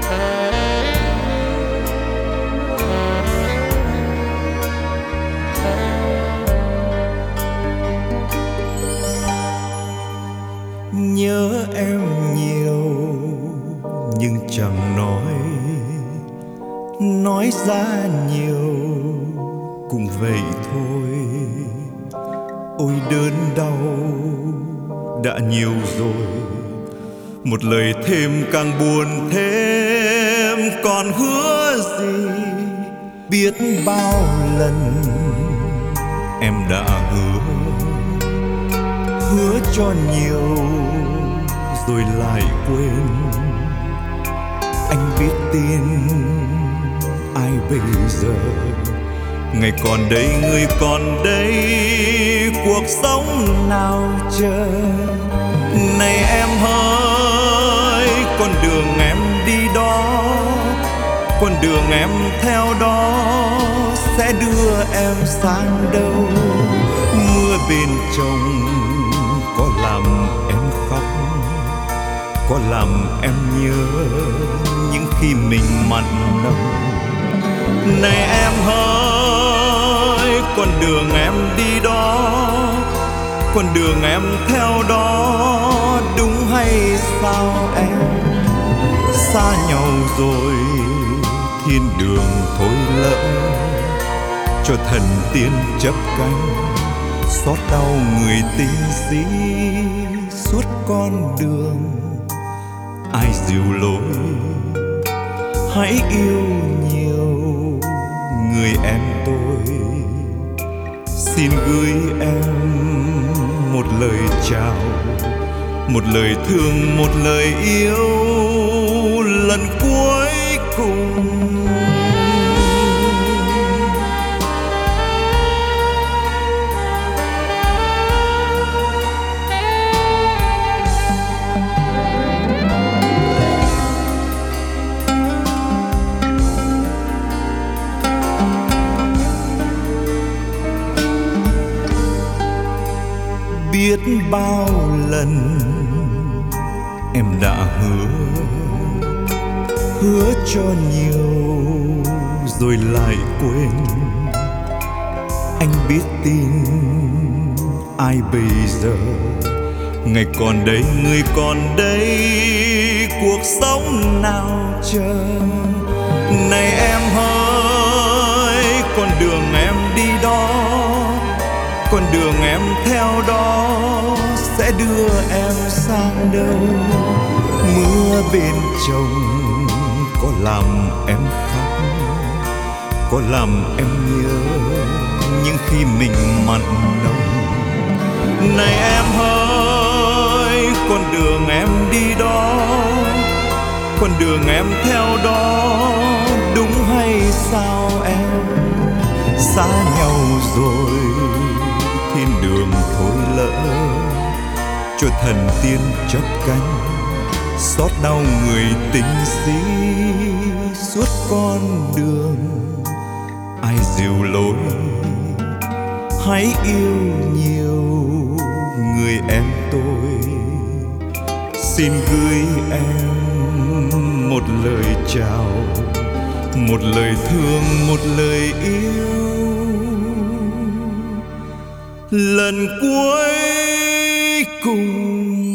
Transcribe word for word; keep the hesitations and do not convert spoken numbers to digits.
Nhớ em nhiều nhưng chẳng nói, nói ra nhiều cũng vậy thôi. Ôi đớn đau đã nhiều rồi, một lời thêm càng buồn thêm. Còn hứa gì biết bao lần em đã hứa, hứa cho nhiều rồi lại quên. Anh biết tin ai bây giờ, ngày còn đây người còn đây, cuộc sống nào chờ. Này em ơi, con đường em đi đó, con đường em theo đó sẽ đưa em sang đâu. Mưa bên chồng có làm em khóc, có làm em nhớ những khi mình mặn nồng. Này em ơi, con đường em đi đó, con đường em theo đó đúng hay sao em? Xa nhau rồi thiên đường thôi lỡ, cho thần tiên chấp cánh xót đau người tình sĩ. Suốt con đường ai dìu lối, hãy yêu nhiều người em tôi. Xin gửi em một lời chào, một lời thương, một lời yêu lần cuối cùng. Biết bao lần em đã hứa, hứa cho nhiều rồi lại quên. Anh biết tin ai bây giờ, ngày còn đây người còn đây, cuộc sống nào chờ. Này em ơi, con đường em đi đó, con đường em theo đó sẽ đưa em sang đâu. Mưa bên chồng có làm em khóc, có làm em nhớ những khi mình mặn nồng. Này em ơi, con đường em đi đó, con đường em theo đó đúng hay sao em? Xa nhau rồi thiên đường thôi lỡ, cho thần tiên chấp cánh xót đau người tình sĩ. Suốt con đường ai dìu lối, hãy yêu nhiều người em tôi. Xin gửi em một lời chào, một lời thương, một lời yêu lần cuối cùng.